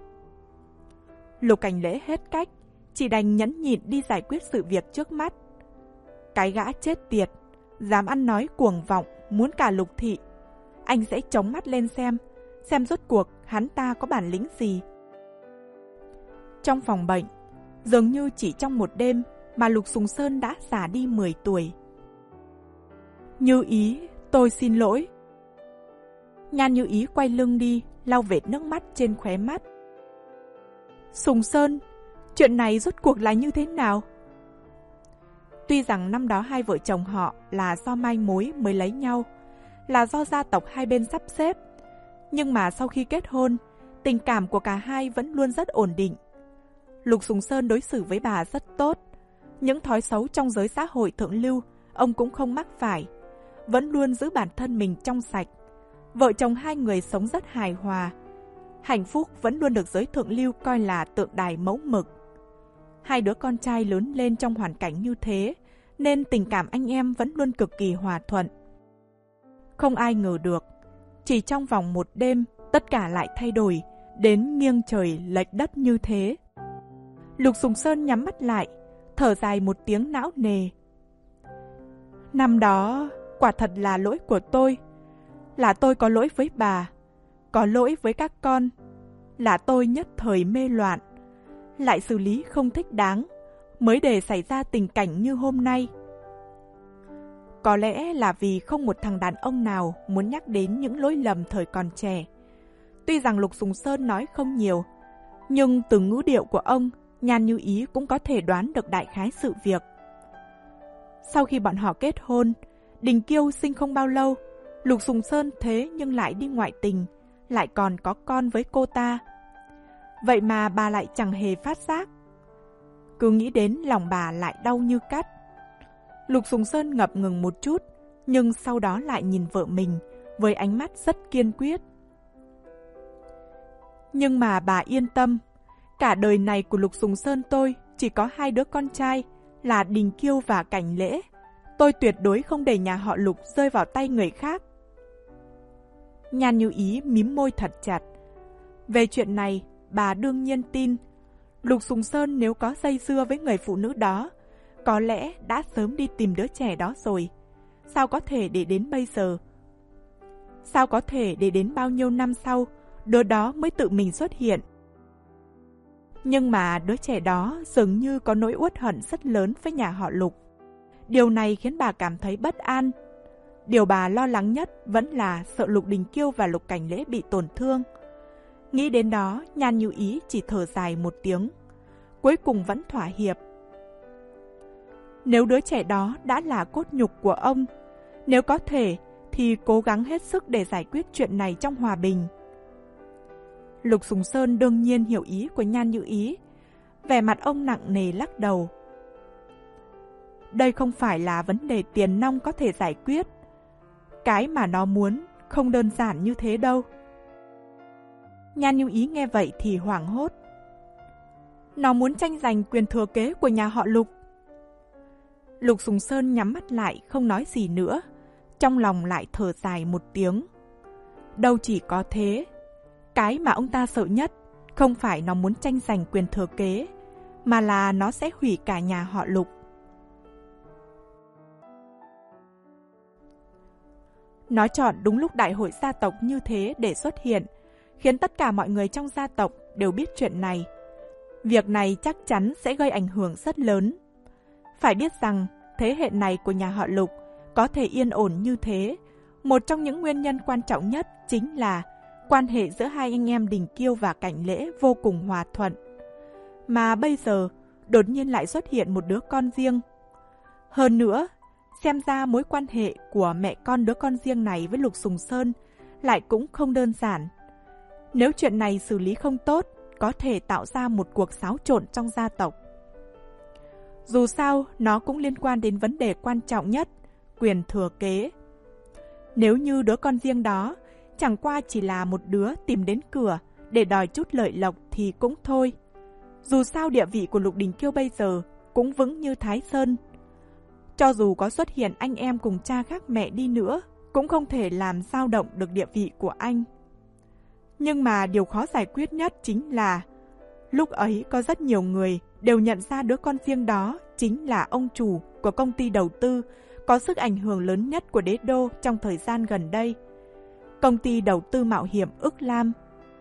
A: Lục Cảnh Lễ hết cách, chỉ đành nhẫn nhịn đi giải quyết sự việc trước mắt. Cái gã chết tiệt, dám ăn nói cuồng vọng, muốn cả Lục thị. Anh sẽ chống mắt lên xem, xem rốt cuộc hắn ta có bản lĩnh gì. Trong phòng bệnh, dường như chỉ trong một đêm mà Lục Sùng Sơn đã già đi mười tuổi. Như Ý, tôi xin lỗi. Nhan Như Ý quay lưng đi, lau vệt nước mắt trên khóe mắt. Sùng Sơn, chuyện này rốt cuộc là như thế nào? Tuy rằng năm đó hai vợ chồng họ là do mai mối mới lấy nhau, là do gia tộc hai bên sắp xếp, nhưng mà sau khi kết hôn, tình cảm của cả hai vẫn luôn rất ổn định. Lục Sùng Sơn đối xử với bà rất tốt, những thói xấu trong giới xã hội thượng lưu ông cũng không mắc phải, vẫn luôn giữ bản thân mình trong sạch. Vợ chồng hai người sống rất hài hòa, hạnh phúc vẫn luôn được giới thượng lưu coi là tượng đài mẫu mực. Hai đứa con trai lớn lên trong hoàn cảnh như thế, nên tình cảm anh em vẫn luôn cực kỳ hòa thuận. Không ai ngờ được, chỉ trong vòng một đêm, tất cả lại thay đổi, đến nghiêng trời lệch đất như thế. Lục Sùng Sơn nhắm mắt lại, thở dài một tiếng não nề. Năm đó, quả thật là lỗi của tôi. Là tôi có lỗi với bà, có lỗi với các con. Là tôi nhất thời mê loạn, lại xử lý không thích đáng, mới để xảy ra tình cảnh như hôm nay. Có lẽ là vì không một thằng đàn ông nào muốn nhắc đến những lỗi lầm thời còn trẻ. Tuy rằng Lục Sùng Sơn nói không nhiều, nhưng từ ngữ điệu của ông, Nhan Như Ý cũng có thể đoán được đại khái sự việc. Sau khi bọn họ kết hôn, Đình Kiêu sinh không bao lâu, Lục Sùng Sơn thế nhưng lại đi ngoại tình, lại còn có con với cô ta. Vậy mà bà lại chẳng hề phát giác. Cứ nghĩ đến lòng bà lại đau như cắt. Lục Sùng Sơn ngập ngừng một chút, nhưng sau đó lại nhìn vợ mình với ánh mắt rất kiên quyết. Nhưng mà bà yên tâm, cả đời này của Lục Sùng Sơn tôi chỉ có hai đứa con trai là Đình Kiêu và Cảnh Lễ. Tôi tuyệt đối không để nhà họ Lục rơi vào tay người khác. Nhan Như Ý mím môi thật chặt. Về chuyện này, bà đương nhiên tin. Lục Sùng Sơn nếu có dây dưa với người phụ nữ đó, có lẽ đã sớm đi tìm đứa trẻ đó rồi. Sao có thể để đến bây giờ? Sao có thể để đến bao nhiêu năm sau, đứa đó mới tự mình xuất hiện? Nhưng mà đứa trẻ đó dường như có nỗi uất hận rất lớn với nhà họ Lục. Điều này khiến bà cảm thấy bất an. Điều bà lo lắng nhất vẫn là sợ Lục Đình Kiêu và Lục Cảnh Lễ bị tổn thương. Nghĩ đến đó, Nhan Như Ý chỉ thở dài một tiếng, cuối cùng vẫn thỏa hiệp. Nếu đứa trẻ đó đã là cốt nhục của ông, nếu có thể thì cố gắng hết sức để giải quyết chuyện này trong hòa bình. Lục Sùng Sơn đương nhiên hiểu ý của Nhan Như Ý, vẻ mặt ông nặng nề lắc đầu. Đây không phải là vấn đề tiền nong có thể giải quyết. Cái mà nó muốn không đơn giản như thế đâu. Nhan Như Ý nghe vậy thì hoảng hốt. Nó muốn tranh giành quyền thừa kế của nhà họ Lục. Lục Sùng Sơn nhắm mắt lại không nói gì nữa, trong lòng lại thở dài một tiếng. Đâu chỉ có thế, cái mà ông ta sợ nhất không phải nó muốn tranh giành quyền thừa kế, mà là nó sẽ hủy cả nhà họ Lục. Nó chọn đúng lúc đại hội gia tộc như thế để xuất hiện, khiến tất cả mọi người trong gia tộc đều biết chuyện này. Việc này chắc chắn sẽ gây ảnh hưởng rất lớn. Phải biết rằng, thế hệ này của nhà họ Lục có thể yên ổn như thế, một trong những nguyên nhân quan trọng nhất chính là quan hệ giữa hai anh em Đình Kiêu và Cảnh Lễ vô cùng hòa thuận. Mà bây giờ, đột nhiên lại xuất hiện một đứa con riêng. Hơn nữa, xem ra mối quan hệ của mẹ con đứa con riêng này với Lục Sùng Sơn lại cũng không đơn giản. Nếu chuyện này xử lý không tốt, có thể tạo ra một cuộc xáo trộn trong gia tộc. Dù sao, nó cũng liên quan đến vấn đề quan trọng nhất, quyền thừa kế. Nếu như đứa con riêng đó chẳng qua chỉ là một đứa tìm đến cửa để đòi chút lợi lộc thì cũng thôi. Dù sao địa vị của Lục Đình Kiêu bây giờ cũng vững như Thái Sơn. Cho dù có xuất hiện anh em cùng cha khác mẹ đi nữa, cũng không thể làm dao động được địa vị của anh. Nhưng mà điều khó giải quyết nhất chính là lúc ấy có rất nhiều người đều nhận ra đứa con riêng đó chính là ông chủ của công ty đầu tư có sức ảnh hưởng lớn nhất của đế đô trong thời gian gần đây. Công ty đầu tư mạo hiểm Ức Lam.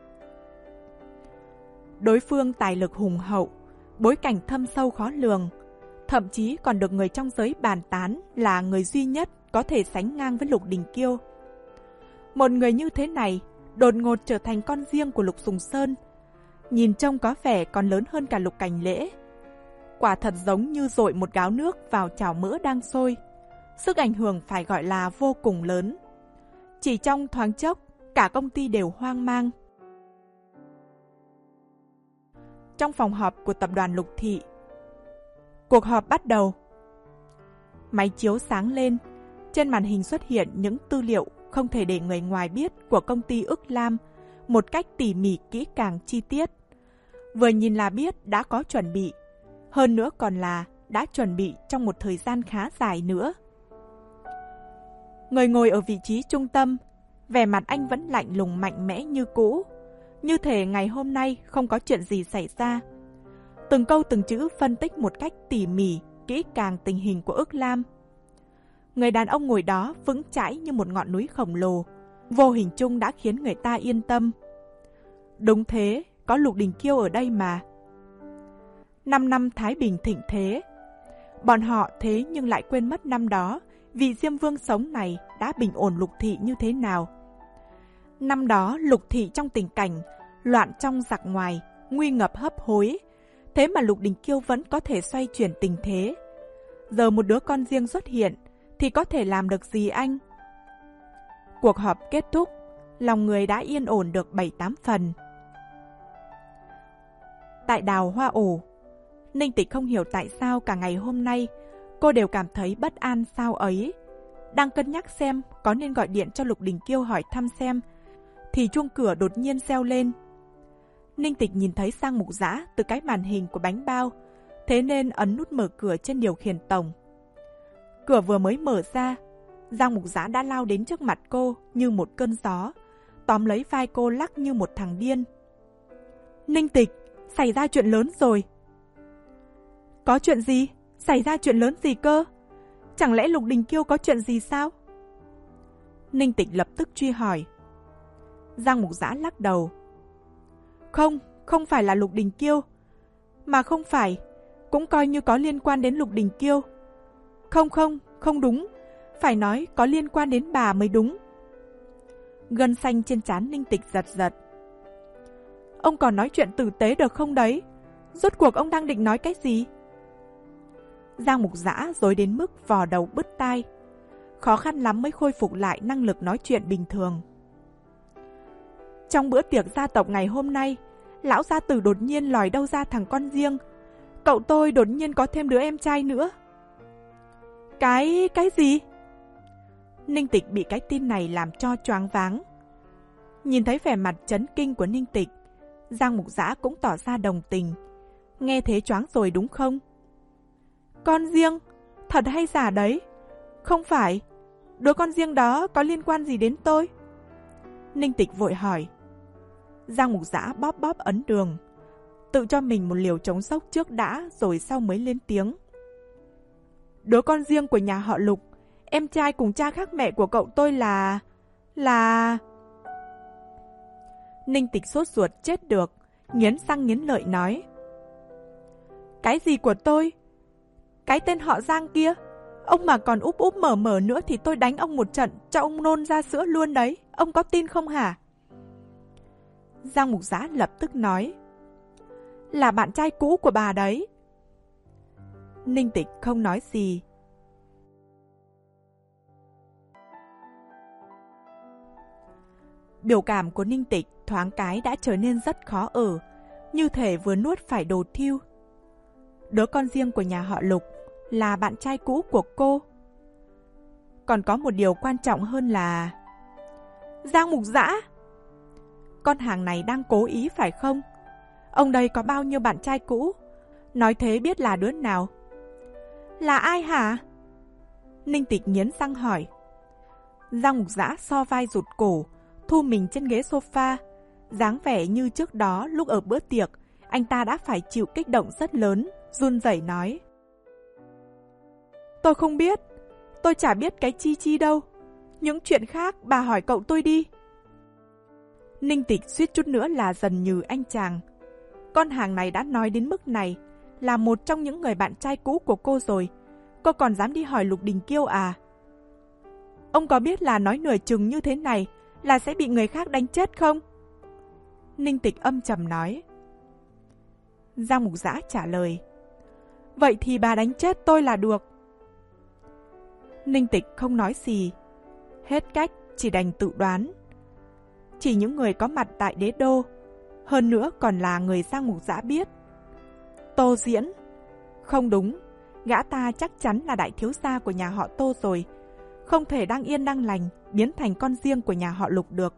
A: Đối phương tài lực hùng hậu, bối cảnh thâm sâu khó lường, thậm chí còn được người trong giới bàn tán là người duy nhất có thể sánh ngang với Lục Đình Kiêu. Một người như thế này đột ngột trở thành con riêng của Lục Sùng Sơn, nhìn trông có vẻ còn lớn hơn cả Lục Cảnh Lễ. Quả thật giống như dội một gáo nước vào chảo mỡ đang sôi. Sức ảnh hưởng phải gọi là vô cùng lớn. Chỉ trong thoáng chốc, cả công ty đều hoang mang. Trong phòng họp của tập đoàn Lục Thị, cuộc họp bắt đầu. Máy chiếu sáng lên, trên màn hình xuất hiện những tư liệu không thể để người ngoài biết của công ty Ức Lam một cách tỉ mỉ kỹ càng chi tiết. Vừa nhìn là biết đã có chuẩn bị, hơn nữa còn là đã chuẩn bị trong một thời gian khá dài nữa. Người ngồi ở vị trí trung tâm, vẻ mặt anh vẫn lạnh lùng mạnh mẽ như cũ, như thể ngày hôm nay không có chuyện gì xảy ra. Từng câu từng chữ phân tích một cách tỉ mỉ, kỹ càng tình hình của Ức Lam. Người đàn ông ngồi đó vững chãi như một ngọn núi khổng lồ, vô hình chung đã khiến người ta yên tâm. Đúng thế, có Lục Đình Kiêu ở đây mà. Năm năm Thái Bình thịnh thế, bọn họ thế nhưng lại quên mất năm đó vị Diêm Vương sống này đã bình ổn Lục Thị như thế nào. Năm đó Lục Thị trong tình cảnh loạn trong giặc ngoài, nguy ngập hấp hối, thế mà Lục Đình Kiêu vẫn có thể xoay chuyển tình thế. Giờ một đứa con riêng xuất hiện thì có thể làm được gì anh? Cuộc họp kết thúc, lòng người đã yên ổn được bảy tám phần. Tại đào hoa ổ, Ninh Tịch không hiểu tại sao cả ngày hôm nay cô đều cảm thấy bất an sao ấy. Đang cân nhắc xem có nên gọi điện cho Lục Đình Kiêu hỏi thăm xem, thì chuông cửa đột nhiên reo lên. Ninh Tịch nhìn thấy Giang Mục Dã từ cái màn hình của bánh bao, thế nên ấn nút mở cửa trên điều khiển tổng. Cửa vừa mới mở ra, Giang Mục Dã đã lao đến trước mặt cô như một cơn gió, tóm lấy vai cô lắc như một thằng điên. Ninh Tịch, xảy ra chuyện lớn rồi. Có chuyện gì? Xảy ra chuyện lớn gì cơ? Chẳng lẽ Lục Đình Kiêu có chuyện gì sao? Ninh Tịch lập tức truy hỏi. Giang Mục Dã lắc đầu. Không, không phải là Lục Đình Kiêu. Mà không phải, cũng coi như có liên quan đến Lục Đình Kiêu. Không không, không đúng. Phải nói có liên quan đến bà mới đúng. Gân xanh trên trán Ninh Tịch giật giật. Ông còn nói chuyện tử tế được không đấy? Rốt cuộc ông đang định nói cái gì? Giang Mục Dã rối đến mức vò đầu bứt tai. Khó khăn lắm mới khôi phục lại năng lực nói chuyện bình thường. Trong bữa tiệc gia tộc ngày hôm nay, lão gia tử đột nhiên lòi đâu ra thằng con riêng. Cậu tôi đột nhiên có thêm đứa em trai nữa. Cái... cái gì? Ninh Tịch bị cái tin này làm cho choáng váng. Nhìn thấy vẻ mặt chấn kinh của Ninh Tịch, Giang Mục Dã cũng tỏ ra đồng tình. Nghe thế choáng rồi đúng không? Con riêng? Thật hay giả đấy? Không phải. Đứa con riêng đó có liên quan gì đến tôi? Ninh Tịch vội hỏi. Giang Mục Dã bóp bóp ấn đường, tự cho mình một liều chống sốc trước đã rồi sau mới lên tiếng. Đứa con riêng của nhà họ Lục, em trai cùng cha khác mẹ của cậu tôi là... là... Ninh Tịch sốt ruột chết được, nghiến răng nghiến lợi nói. Cái gì của tôi? Cái tên họ Giang kia, ông mà còn úp úp mở mở nữa thì tôi đánh ông một trận cho ông nôn ra sữa luôn đấy, ông có tin không hả? Giang Mục Dã lập tức nói. Là bạn trai cũ của bà đấy. Ninh Tịch không nói gì. Biểu cảm của Ninh Tịch thoáng cái đã trở nên rất khó ở, như thể vừa nuốt phải đồ thiêu. Đứa con riêng của nhà họ Lục là bạn trai cũ của cô. Còn có một điều quan trọng hơn là... Giang Mục Dã! Con hàng này đang cố ý phải không? Ông đây có bao nhiêu bạn trai cũ? Nói thế biết là đứa nào? Là ai hả? Ninh Tịch nghiến răng hỏi. Giang Mục Dã so vai rụt cổ, thu mình trên ghế sofa, dáng vẻ như trước đó lúc ở bữa tiệc, anh ta đã phải chịu kích động rất lớn, run rẩy nói. Tôi không biết, tôi chả biết cái chi chi đâu. Những chuyện khác bà hỏi cậu tôi đi. Ninh Tịch suýt chút nữa là dần như anh chàng. Con hàng này đã nói đến mức này, là một trong những người bạn trai cũ của cô rồi. Cô còn dám đi hỏi Lục Đình Kiêu à? Ông có biết là nói nửa chừng như thế này là sẽ bị người khác đánh chết không? Ninh Tịch âm trầm nói. Giang Mục Dã trả lời. Vậy thì bà đánh chết tôi là được. Ninh Tịch không nói gì. Hết cách, chỉ đành tự đoán. Chỉ những người có mặt tại đế đô, hơn nữa còn là người Giang Mục Dã biết. Tô Diễn. Không đúng, gã ta chắc chắn là đại thiếu gia của nhà họ Tô rồi. Không thể đang yên đang lành biến thành con riêng của nhà họ Lục được.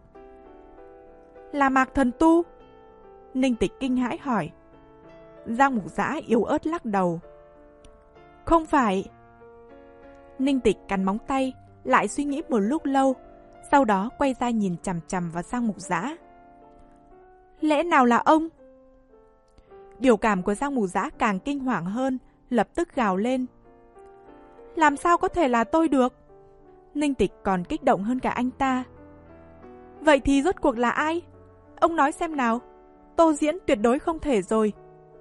A: Là Mạc Thần Tu? Ninh Tịch kinh hãi hỏi. Giang Mục Dã yếu ớt lắc đầu. Không phải. Ninh Tịch cắn móng tay, lại suy nghĩ một lúc lâu, sau đó quay ra nhìn chằm chằm vào Giang Mục Dã. Lẽ nào là ông? Biểu cảm của Giang Mục Dã càng kinh hoàng hơn, lập tức gào lên. Làm sao có thể là tôi được? Ninh Tịch còn kích động hơn cả anh ta. Vậy thì rốt cuộc là ai? Ông nói xem nào. Tô Diễn tuyệt đối không thể rồi.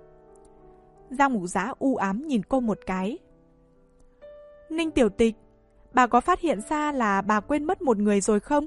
A: Giang Mục Dã u ám nhìn cô một cái. Ninh Tiểu Tịch, bà có phát hiện ra là bà quên mất một người rồi không?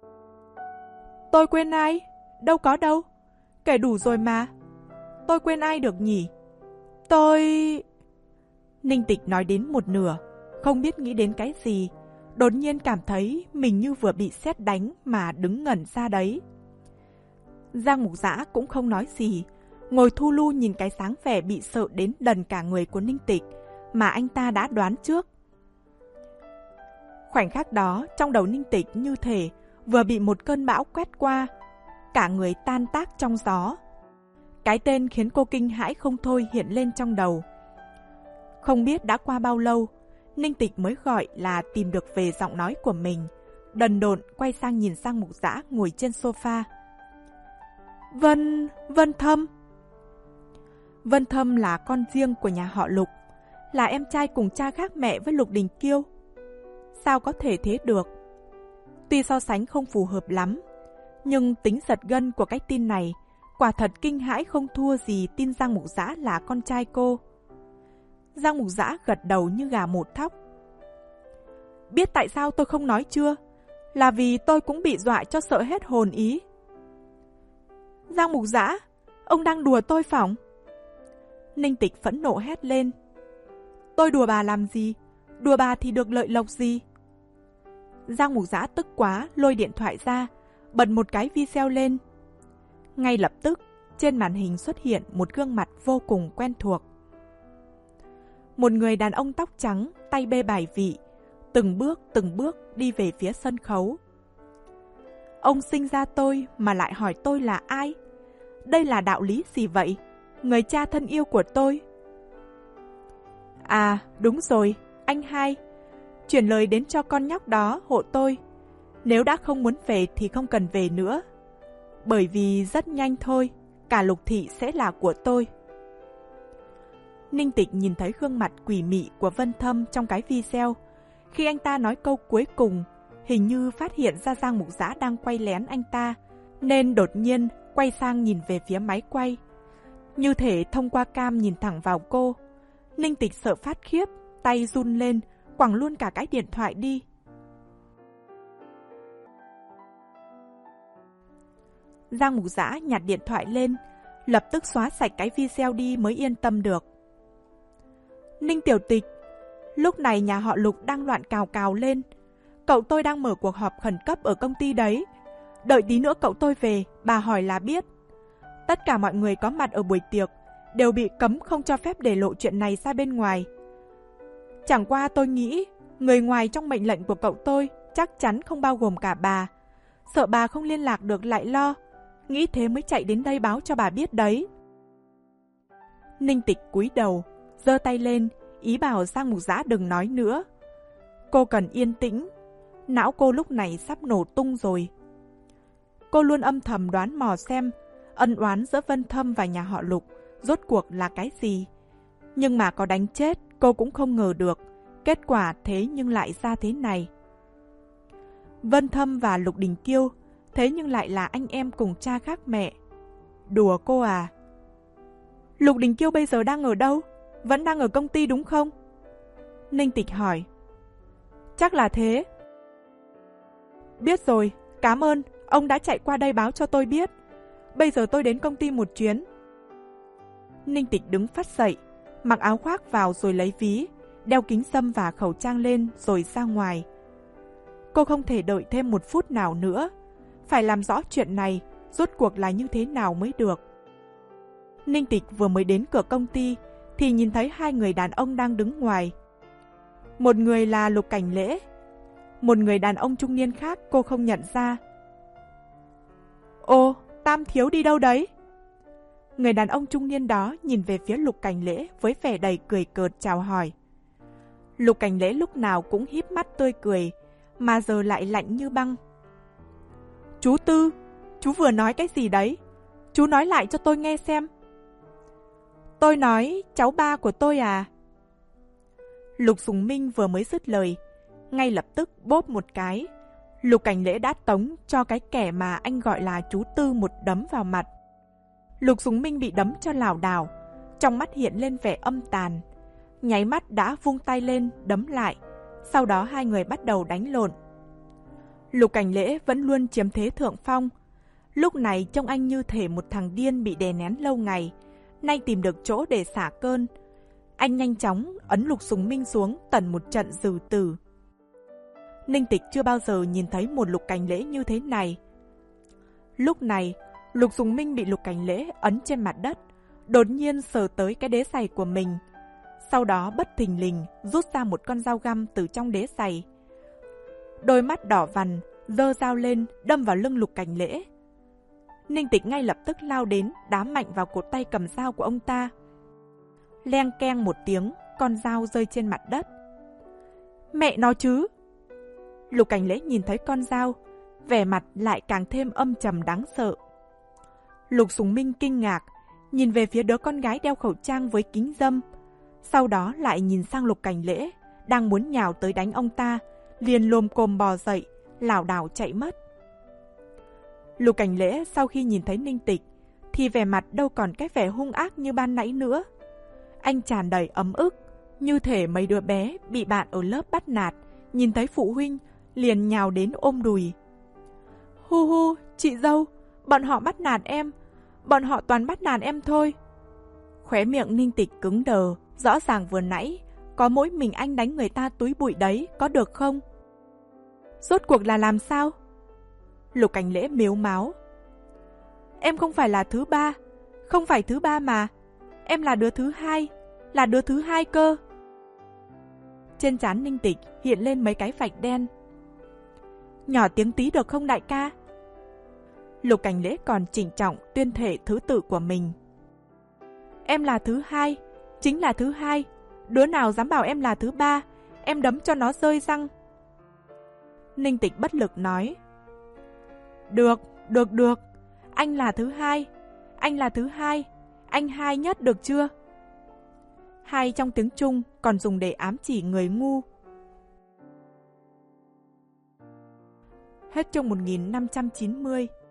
A: Tôi quên ai? Đâu có đâu. Kể đủ rồi mà. Tôi quên ai được nhỉ? Tôi... Ninh Tịch nói đến một nửa, không biết nghĩ đến cái gì. Đột nhiên cảm thấy mình như vừa bị sét đánh mà đứng ngẩn ra đấy. Giang Mục Dã cũng không nói gì, ngồi thu lu nhìn cái sáng vẻ bị sợ đến đần cả người của Ninh Tịch mà anh ta đã đoán trước. Khoảnh khắc đó, trong đầu Ninh Tịch như thể vừa bị một cơn bão quét qua, cả người tan tác trong gió. Cái tên khiến cô kinh hãi không thôi hiện lên trong đầu. Không biết đã qua bao lâu, Ninh Tịch mới gọi là tìm được về giọng nói của mình, đần độn quay sang nhìn Giang Mục Dã ngồi trên sofa. Vân... Vân Thâm. Vân Thâm là con riêng của nhà họ Lục, là em trai cùng cha khác mẹ với Lục Đình Kiêu. Sao có thể thế được? Tuy so sánh không phù hợp lắm, nhưng tính giật gân của cái tin này quả thật kinh hãi không thua gì tin Giang Mục Dã là con trai cô. Giang Mục Dã gật đầu như gà một thóc. Biết tại sao tôi không nói chưa? Là vì tôi cũng bị dọa cho sợ hết hồn ý. Giang Mục Dã, ông đang đùa tôi phỏng? Ninh Tịch phẫn nộ hét lên. Tôi đùa bà làm gì? Đùa bà thì được lợi lộc gì? Giang Mục Dã tức quá lôi điện thoại ra, bật một cái video lên. Ngay lập tức, trên màn hình xuất hiện một gương mặt vô cùng quen thuộc. Một người đàn ông tóc trắng, tay bê bài vị, từng bước từng bước đi về phía sân khấu. Ông sinh ra tôi mà lại hỏi tôi là ai? Đây là đạo lý gì vậy? Người cha thân yêu của tôi. À, đúng rồi, anh hai. Chuyển lời đến cho con nhóc đó hộ tôi. Nếu đã không muốn về thì không cần về nữa. Bởi vì rất nhanh thôi, cả Lục thị sẽ là của tôi. Ninh Tịch nhìn thấy gương mặt quỷ mị của Vân Thâm trong cái video. Khi anh ta nói câu cuối cùng, hình như phát hiện ra Giang Mục Dã đang quay lén anh ta, nên đột nhiên quay sang nhìn về phía máy quay. Như thể thông qua cam nhìn thẳng vào cô. Ninh Tịch sợ phát khiếp, tay run lên, quẳng luôn cả cái điện thoại đi. Giang Mục Dã nhặt điện thoại lên, lập tức xóa sạch cái video đi mới yên tâm được. Ninh Tiểu Tịch, lúc này nhà họ Lục đang loạn cào cào lên. Cậu tôi đang mở cuộc họp khẩn cấp ở công ty đấy. Đợi tí nữa cậu tôi về, bà hỏi là biết. Tất cả mọi người có mặt ở buổi tiệc đều bị cấm không cho phép để lộ chuyện này ra bên ngoài. Chẳng qua tôi nghĩ người ngoài trong mệnh lệnh của cậu tôi chắc chắn không bao gồm cả bà. Sợ bà không liên lạc được lại lo, nghĩ thế mới chạy đến đây báo cho bà biết đấy. Ninh Tịch cúi đầu, giơ tay lên, ý bảo Giang Mục Dã đừng nói nữa. Cô cần yên tĩnh, não cô lúc này sắp nổ tung rồi. Cô luôn âm thầm đoán mò xem ân oán giữa Vân Thâm và nhà họ Lục rốt cuộc là cái gì. Nhưng mà có đánh chết cô cũng không ngờ được kết quả thế nhưng lại ra thế này. Vân Thâm và Lục Đình Kiêu thế nhưng lại là anh em cùng cha khác mẹ. Đùa cô à? Lục Đình Kiêu bây giờ đang ở đâu? Vẫn đang ở công ty đúng không? Ninh Tịch hỏi. Chắc là thế. Biết rồi, cảm ơn, ông đã chạy qua đây báo cho tôi biết. Bây giờ tôi đến công ty một chuyến. Ninh Tịch đứng phắt dậy, mặc áo khoác vào rồi lấy ví, đeo kính râm và khẩu trang lên rồi ra ngoài. Cô không thể đợi thêm một phút nào nữa, phải làm rõ chuyện này rốt cuộc là như thế nào mới được. Ninh Tịch vừa mới đến cửa công ty thì nhìn thấy hai người đàn ông đang đứng ngoài. Một người là Lục Cảnh Lễ, một người đàn ông trung niên khác cô không nhận ra. Ô, Tam thiếu đi đâu đấy? Người đàn ông trung niên đó nhìn về phía Lục Cảnh Lễ với vẻ đầy cười cợt chào hỏi. Lục Cảnh Lễ lúc nào cũng híp mắt tươi cười, mà giờ lại lạnh như băng. Chú Tư, chú vừa nói cái gì đấy? Chú nói lại cho tôi nghe xem. Tôi nói cháu ba của tôi à? Lục Sùng Minh vừa mới dứt lời, ngay lập tức bóp một cái. Lục Cảnh Lễ đã tống cho cái kẻ mà anh gọi là chú Tư một đấm vào mặt. Lục Sùng Minh bị đấm cho lảo đảo, trong mắt hiện lên vẻ âm tàn. Nháy mắt đã vung tay lên đấm lại, sau đó hai người bắt đầu đánh lộn. Lục Cảnh Lễ vẫn luôn chiếm thế thượng phong. Lúc này trông anh như thể một thằng điên bị đè nén lâu ngày, nay tìm được chỗ để xả cơn. Anh nhanh chóng ấn Lục Sùng Minh xuống tẩn một trận dừ tử. Ninh Tịch chưa bao giờ nhìn thấy một Lục Cảnh Lễ như thế này. Lúc này, Lục Sùng Minh bị Lục Cảnh Lễ ấn trên mặt đất, đột nhiên sờ tới cái đế giày của mình. Sau đó bất thình lình rút ra một con dao găm từ trong đế giày. Đôi mắt đỏ vằn, giơ dao lên đâm vào lưng Lục Cảnh Lễ. Ninh Tịch ngay lập tức lao đến đá mạnh vào cột tay cầm dao của ông ta. Leng keng một tiếng, con dao rơi trên mặt đất. Mẹ nó chứ! Lục Cảnh Lễ nhìn thấy con dao, vẻ mặt lại càng thêm âm trầm đáng sợ. Lục Sùng Minh kinh ngạc, nhìn về phía đứa con gái đeo khẩu trang với kính râm. Sau đó lại nhìn sang Lục Cảnh Lễ, đang muốn nhào tới đánh ông ta, liền lồm cồm bò dậy, lảo đảo chạy mất. Lục Cảnh Lễ sau khi nhìn thấy Ninh Tịch, thì vẻ mặt đâu còn cái vẻ hung ác như ban nãy nữa. Anh tràn đầy ấm ức, như thể mấy đứa bé bị bạn ở lớp bắt nạt, nhìn thấy phụ huynh, liền nhào đến ôm đùi. Hu hu, chị dâu, bọn họ bắt nạt em, bọn họ toàn bắt nạt em thôi. Khóe miệng Ninh Tịch cứng đờ, rõ ràng vừa nãy, có mỗi mình anh đánh người ta túi bụi đấy, có được không? Rốt cuộc là làm sao? Lục Cảnh Lễ mếu máo. Em không phải là thứ ba, không phải thứ ba mà, em là đứa thứ hai, là đứa thứ hai cơ. Trên trán Ninh Tịch hiện lên mấy cái vạch đen. Nhỏ tiếng tí được không đại ca? Lục Cảnh Lễ còn chỉnh trọng tuyên thể thứ tự của mình. Em là thứ hai, chính là thứ hai. Đứa nào dám bảo em là thứ ba, em đấm cho nó rơi răng. Ninh Tịch bất lực nói. Được, được, được. Anh là thứ hai, anh là thứ hai, anh hai nhất được chưa? Hai trong tiếng Trung còn dùng để ám chỉ người ngu. Hết chương một nghìn năm trăm chín mươi.